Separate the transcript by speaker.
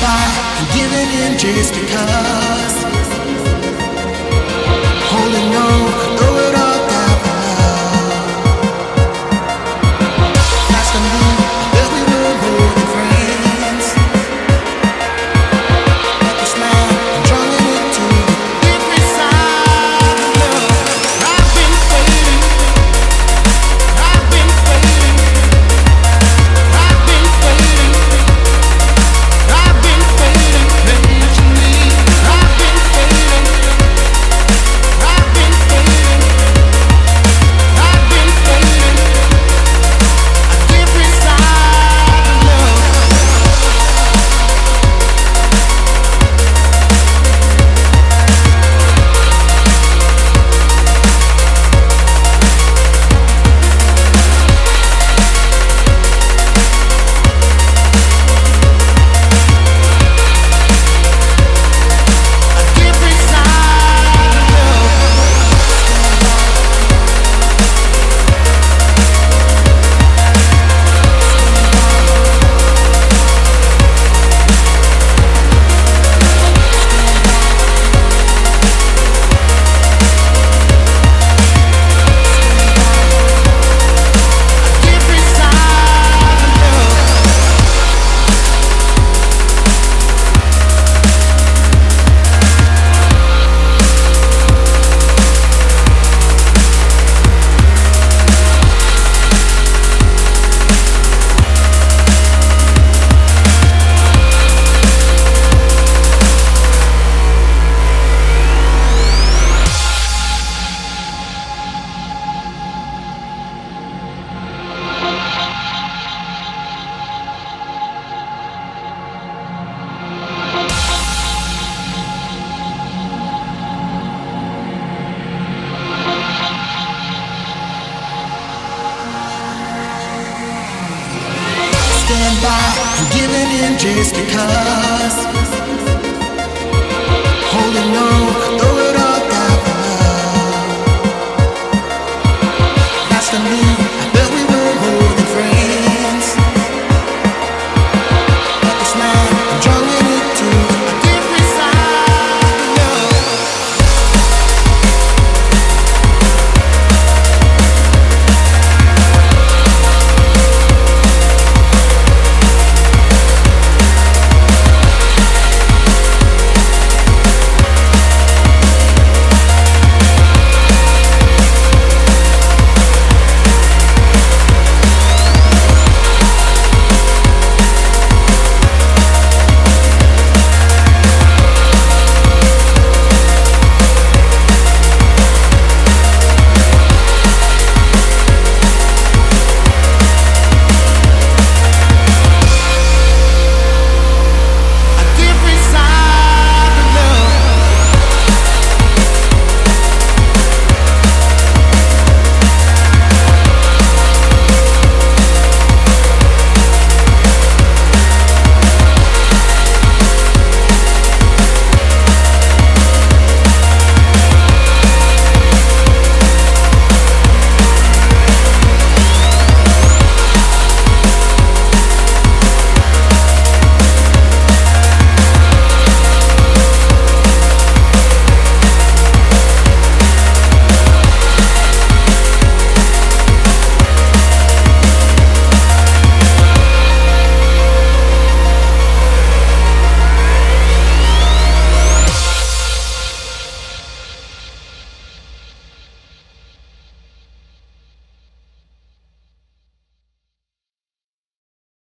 Speaker 1: by and giving in just because. Holding on, throw it all down for love. Nice to meet that we were more than friends. Like a smile, I'm drawing it to every side of love. I've been waiting, I've been waiting, I've been waiting, I've been waiting patiently. I've been waiting, I've been waiting, I've been waiting on every side of love. Every side of love. Every side of love. Stand by and giving in just because. Holding on, throw it all down for love. Nice to meet